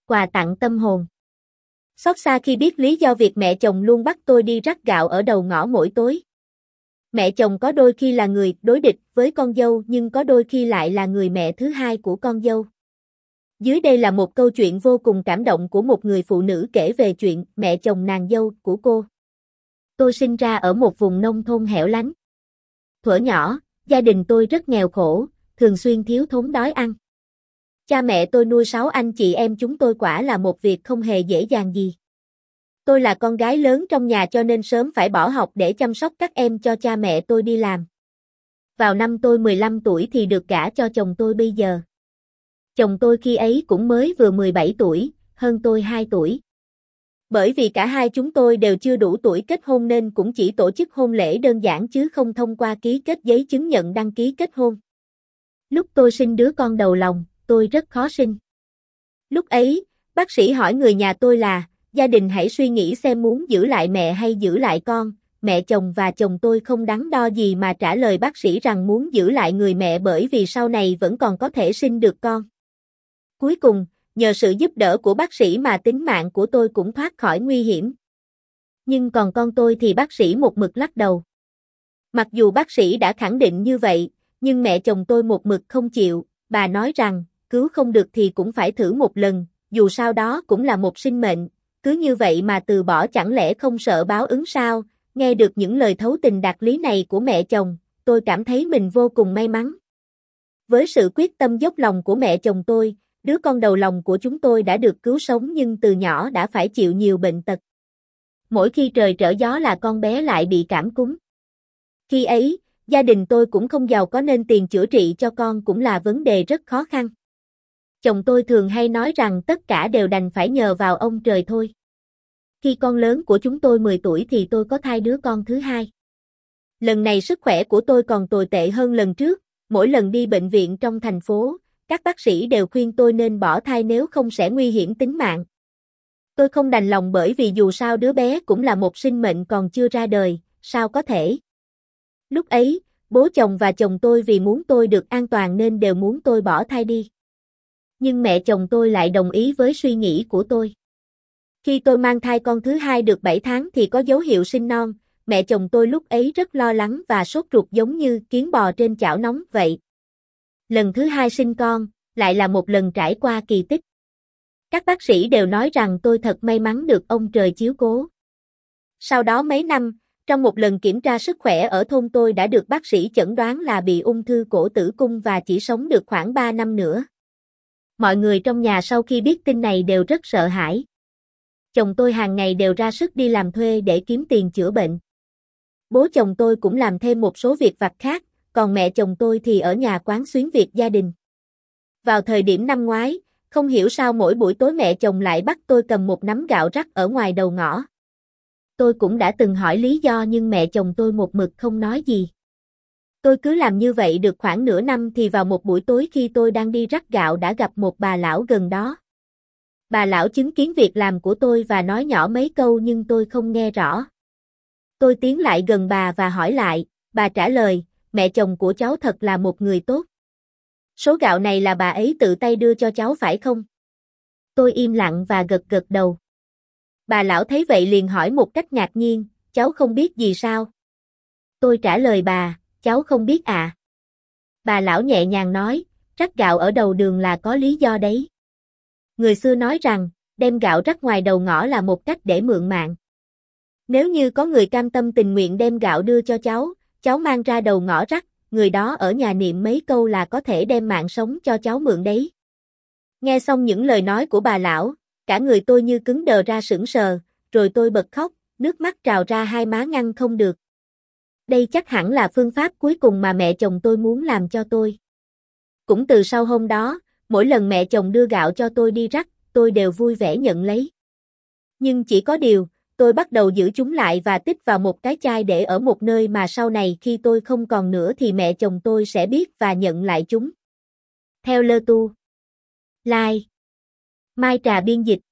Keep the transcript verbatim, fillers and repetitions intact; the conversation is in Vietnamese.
quà tặng tâm hồn. Xót xa khi biết lý do việc mẹ chồng luôn bắt tôi đi rắc gạo ở đầu ngõ mỗi tối. Mẹ chồng có đôi khi là người đối địch với con dâu nhưng có đôi khi lại là người mẹ thứ hai của con dâu. Dưới đây là một câu chuyện vô cùng cảm động của một người phụ nữ kể về chuyện mẹ chồng nàng dâu của cô. Tôi sinh ra ở một vùng nông thôn hẻo lánh. Thuở nhỏ, gia đình tôi rất nghèo khổ, thường xuyên thiếu thốn đói ăn. Cha mẹ tôi nuôi sáu anh chị em chúng tôi quả là một việc không hề dễ dàng gì. Tôi là con gái lớn trong nhà cho nên sớm phải bỏ học để chăm sóc các em cho cha mẹ tôi đi làm. Vào năm tôi mười lăm tuổi thì được gả cho chồng tôi bây giờ. Chồng tôi khi ấy cũng mới vừa mười bảy tuổi, hơn tôi hai tuổi. Bởi vì cả hai chúng tôi đều chưa đủ tuổi kết hôn nên cũng chỉ tổ chức hôn lễ đơn giản chứ không thông qua ký kết giấy chứng nhận đăng ký kết hôn. Lúc tôi sinh đứa con đầu lòng, tôi rất khó sinh. Lúc ấy, bác sĩ hỏi người nhà tôi là, gia đình hãy suy nghĩ xem muốn giữ lại mẹ hay giữ lại con. Mẹ chồng và chồng tôi không đắn đo gì mà trả lời bác sĩ rằng muốn giữ lại người mẹ bởi vì sau này vẫn còn có thể sinh được con. Cuối cùng, nhờ sự giúp đỡ của bác sĩ mà tính mạng của tôi cũng thoát khỏi nguy hiểm. Nhưng còn con tôi thì bác sĩ một mực lắc đầu. Mặc dù bác sĩ đã khẳng định như vậy, nhưng mẹ chồng tôi một mực không chịu, bà nói rằng, cứu không được thì cũng phải thử một lần, dù sao đó cũng là một sinh mệnh, cứ như vậy mà từ bỏ chẳng lẽ không sợ báo ứng sao? Nghe được những lời thấu tình đạt lý này của mẹ chồng, tôi cảm thấy mình vô cùng may mắn. Với sự quyết tâm dốc lòng của mẹ chồng tôi, đứa con đầu lòng của chúng tôi đã được cứu sống nhưng từ nhỏ đã phải chịu nhiều bệnh tật. Mỗi khi trời trở gió là con bé lại bị cảm cúm. Khi ấy, gia đình tôi cũng không giàu có nên tiền chữa trị cho con cũng là vấn đề rất khó khăn. Chồng tôi thường hay nói rằng tất cả đều đành phải nhờ vào ông trời thôi. Khi con lớn của chúng tôi mười tuổi thì tôi có thai đứa con thứ hai. Lần này sức khỏe của tôi còn tồi tệ hơn lần trước, mỗi lần đi bệnh viện trong thành phố, các bác sĩ đều khuyên tôi nên bỏ thai nếu không sẽ nguy hiểm tính mạng. Tôi không đành lòng bởi vì dù sao đứa bé cũng là một sinh mệnh còn chưa ra đời, sao có thể. Lúc ấy, bố chồng và chồng tôi vì muốn tôi được an toàn nên đều muốn tôi bỏ thai đi. Nhưng mẹ chồng tôi lại đồng ý với suy nghĩ của tôi. Khi tôi mang thai con thứ hai được bảy tháng thì có dấu hiệu sinh non, mẹ chồng tôi lúc ấy rất lo lắng và sốt ruột giống như kiến bò trên chảo nóng vậy. Lần thứ hai sinh con, lại là một lần trải qua kỳ tích. Các bác sĩ đều nói rằng tôi thật may mắn được ông trời chiếu cố. Sau đó mấy năm, trong một lần kiểm tra sức khỏe ở thôn tôi đã được bác sĩ chẩn đoán là bị ung thư cổ tử cung và chỉ sống được khoảng ba năm nữa. Mọi người trong nhà sau khi biết tin này đều rất sợ hãi. Chồng tôi hàng ngày đều ra sức đi làm thuê để kiếm tiền chữa bệnh. Bố chồng tôi cũng làm thêm một số việc vặt khác, còn mẹ chồng tôi thì ở nhà quán xuyến việc gia đình. Vào thời điểm năm ngoái, không hiểu sao mỗi buổi tối mẹ chồng lại bắt tôi cầm một nắm gạo rắc ở ngoài đầu ngõ. Tôi cũng đã từng hỏi lý do nhưng mẹ chồng tôi một mực không nói gì. Tôi cứ làm như vậy được khoảng nửa năm thì vào một buổi tối khi tôi đang đi rắc gạo đã gặp một bà lão gần đó. Bà lão chứng kiến việc làm của tôi và nói nhỏ mấy câu nhưng tôi không nghe rõ. Tôi tiến lại gần bà và hỏi lại, bà trả lời, mẹ chồng của cháu thật là một người tốt. Số gạo này là bà ấy tự tay đưa cho cháu phải không? Tôi im lặng và gật gật đầu. Bà lão thấy vậy liền hỏi một cách ngạc nhiên, cháu không biết gì sao? Tôi trả lời bà, cháu không biết à. Bà lão nhẹ nhàng nói, rắc gạo ở đầu đường là có lý do đấy. Người xưa nói rằng, đem gạo rắc ngoài đầu ngõ là một cách để mượn mạng. Nếu như có người cam tâm tình nguyện đem gạo đưa cho cháu, cháu mang ra đầu ngõ rắc, người đó ở nhà niệm mấy câu là có thể đem mạng sống cho cháu mượn đấy. Nghe xong những lời nói của bà lão, cả người tôi như cứng đờ ra sững sờ, rồi tôi bật khóc, nước mắt trào ra hai má ngăn không được. Đây chắc hẳn là phương pháp cuối cùng mà mẹ chồng tôi muốn làm cho tôi. Cũng từ sau hôm đó, mỗi lần mẹ chồng đưa gạo cho tôi đi rắc, tôi đều vui vẻ nhận lấy. Nhưng chỉ có điều, tôi bắt đầu giữ chúng lại và tích vào một cái chai để ở một nơi mà sau này khi tôi không còn nữa thì mẹ chồng tôi sẽ biết và nhận lại chúng. Theo Lơ Tu. Like. Mai Trà biên dịch.